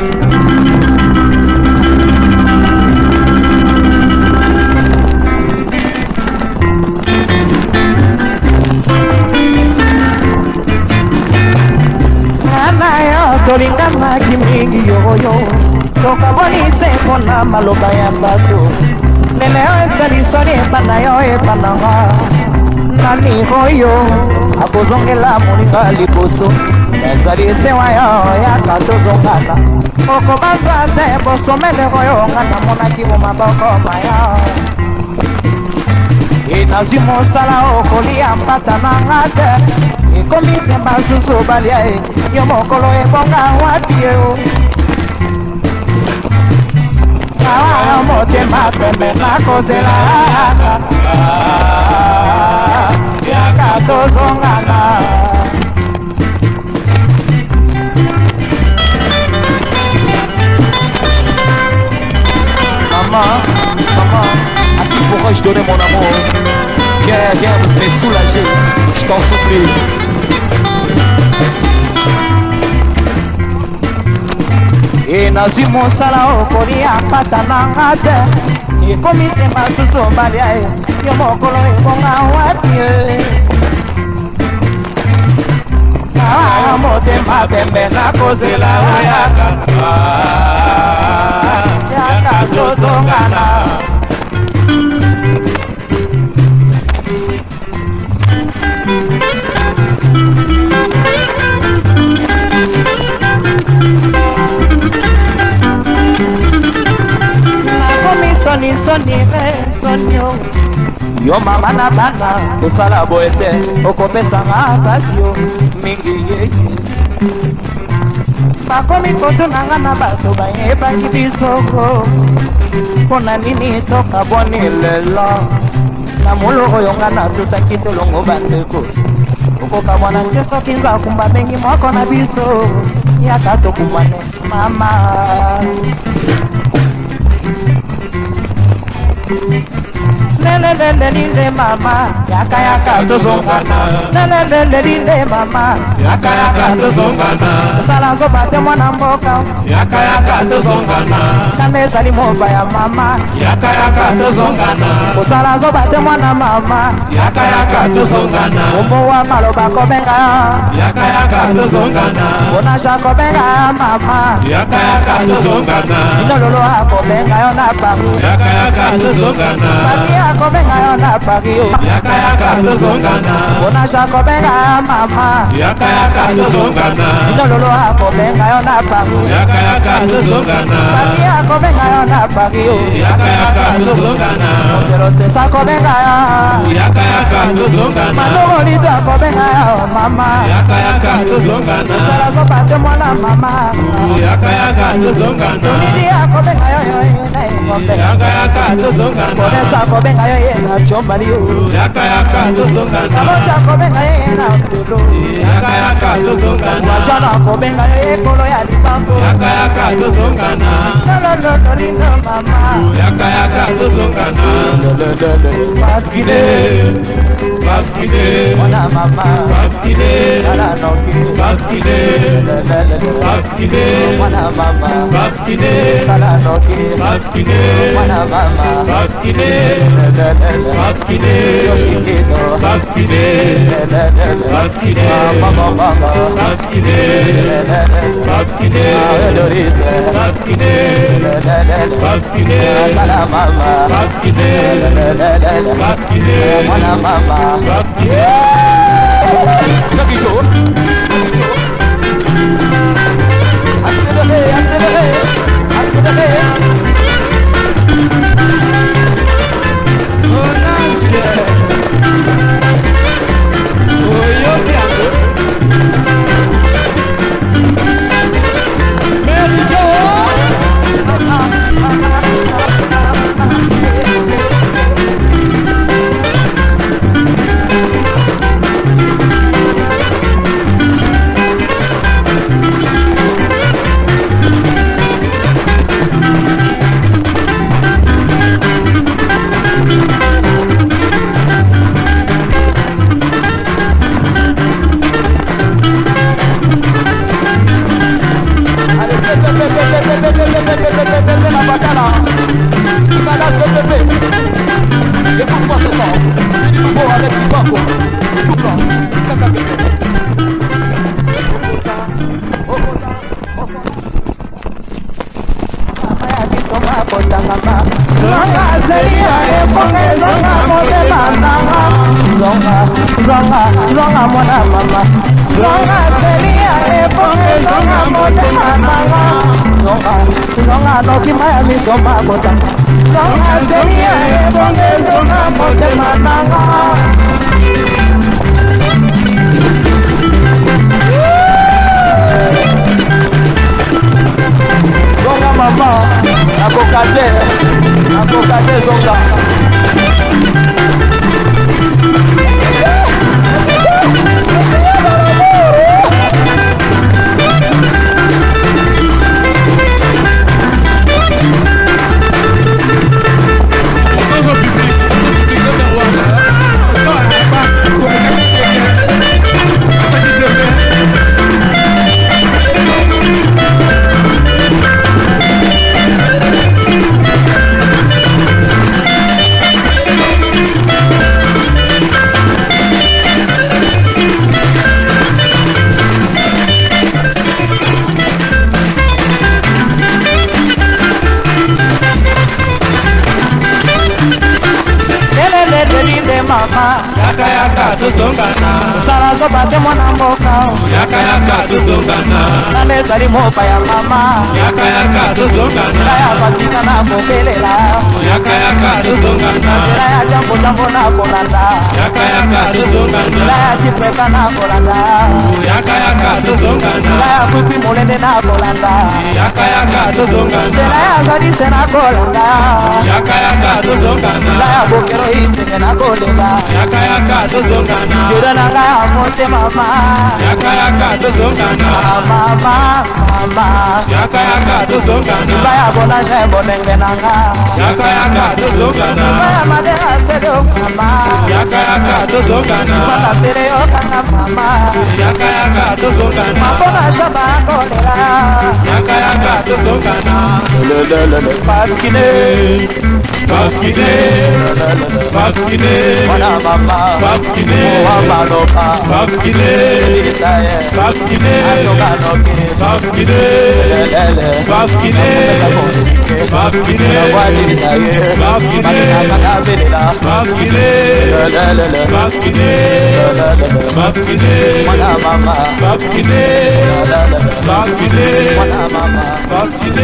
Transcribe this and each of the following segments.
Tolingana kimingi yoyo tokaboni seko na maloba ya bato lelo esalisoni ebana yo ebananga nani oyo akozongela moninga liboso ezali esewa yo yaka tozongana okobanza te bosomele oyo nga namonaki bomaboko maya inazwi mosala okolia mpata nanga te ekomi te basusu balia yo mokolo ebonga wapi yo awa motema pembe nakozela yaka tozongana maman, à qui pourrais-je donner mon amour? Viens me soulager, je t'en supplie. Inazwi mosala okolia mpata nanga te ekomi te basusu balia yo mokolo ebonga wapi awa motema pembe nakozela yaka tozongana sonio yo mama na bana kosala boye te okopesanga pasi yo mingi yeye bakomi kotunanga na bato bayebaki bisoko mpona nini tokaboni lelo na molo oyo nga natutaki tolongo bandeko okokamwana te soki nzakumba bengi moko na biso yaka tokumane mama lelelelelinde mama yaka tozongana lelelelelinde mama yaka tozongana sala zoba te mwana mboka yaka tozongana kanda ezali moba ya mama yaka tozongana kosala zoba te mwana mama yaka tozongana omowa maloba kobenga yaka tozongana onasha kobenga mama yaka tozongana inololo akobenga yo na bangu yaka tozongana kobenga yo na Paris yaka tozongana onasha kobenga mama yaka tozongana inololo akobenga yo na Paris yaka tozongana kobenga yo na Paris yaka tozongana ondero sesa kobenga yaka tozongana maloro lido kobenga yo mama yaka tozongana sala zopate mwana mama yaka tozongana nidi akobenga yo yaka tozongana kodesa kobenga yo na chombali yo yaka tozongana mocha kobenga yo na tulo yaka tozongana jana kobenga yo kolo ya lipango yaka tozongana lolo lindo mama yaka tozongana Bakide mwana mama bakide ala noki bakide mwana mama bakide ala noki bakide mwana mama bakide yoshikino bakide mama bakide elorise bakide ala mama bakide mwana mama la batala. Écoute-moi ce son. C'est du nouveau avec du banco. Tout blanc. Zonga seria eponge zonga motema nanga. Zonga mwana mama. Zonga seria eponge zonga motema nanga. Zonga noki maya misoma kota. Zonga seria eponge zonga motema nanga. Zonga mama, akokate zonga. Mama, yaka tuzongana. Sala so bate mwana mboka. Yaka tuzongana. Nane sali mopa ya mama. Yaka tuzongana. Naya patika na kokelela. Yaka tuzongana. Naya jambo na kolanda. Yaka tuzongana. Naya tipeka na kolanda. Yaka tuzongana. Naya kupi molende na kolanda. Yaka tuzongana. Naya zadi se na kolanda. Yaka tuzongana. Naya bokero isenge na kolenda. Yaka tuzongana. Jura na nga mote mama. Yaka tuzongana. Mama. Yaka tuzongana. Baya bona jembo nenge na nga. Yaka tuzongana. Baya madera sedo mama. Yaka tuzongana. Mata sere yo kanga mama. Yaka tuzongana. Mabona shaba kolera. Yaka tuzongana. Bakine. Mwana mama. Bakine. Wabaloka. Bakine. Isaye. Bakine. Asoka noki. Bakine. Bakine. Bakine. Wadi isaye. Bakine. Bakina kakabelela. Bakine. Bakine. Bakine. Mwana mama. Bakine. Bakine. Mwana mama. Bakine.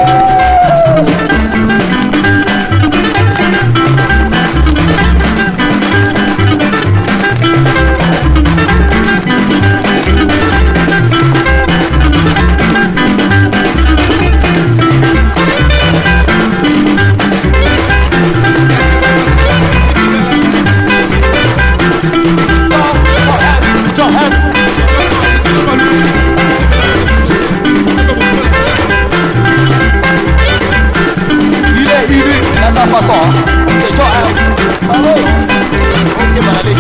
Façon, c'est Joël. Bravo. Ok, bon, allez.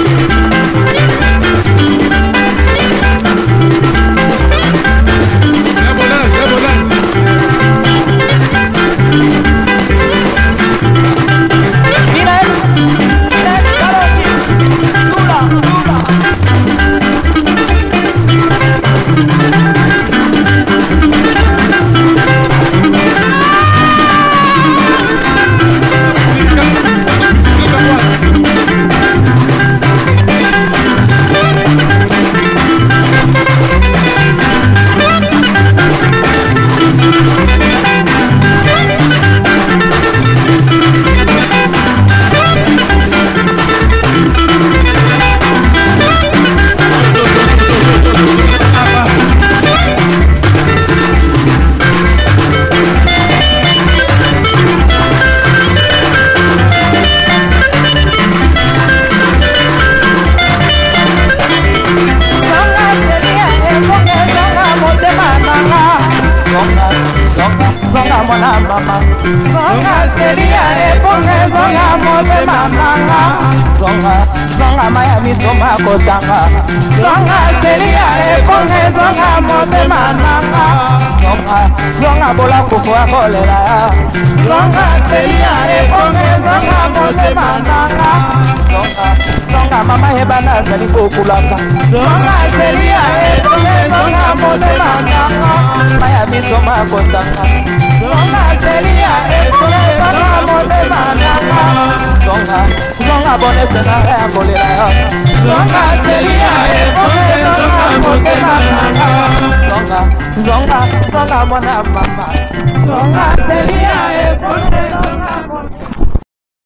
mwana mama zonga seria eponge zonga motema nanga zonga maya misoma kotanga zonga seria eponge zonga motema nanga zonga bola kufu akolela ya zonga selia ekonge zonga motema nanga zonga mama hebana zali kokulaka zonga selia ekonge zonga motema nanga maya biso makotanga zonga selia ekonge zonga motema nanga zonga bonese na ya kolela ya zonga selia ekonge zonga motema nanga zonga mwana mama zonga selia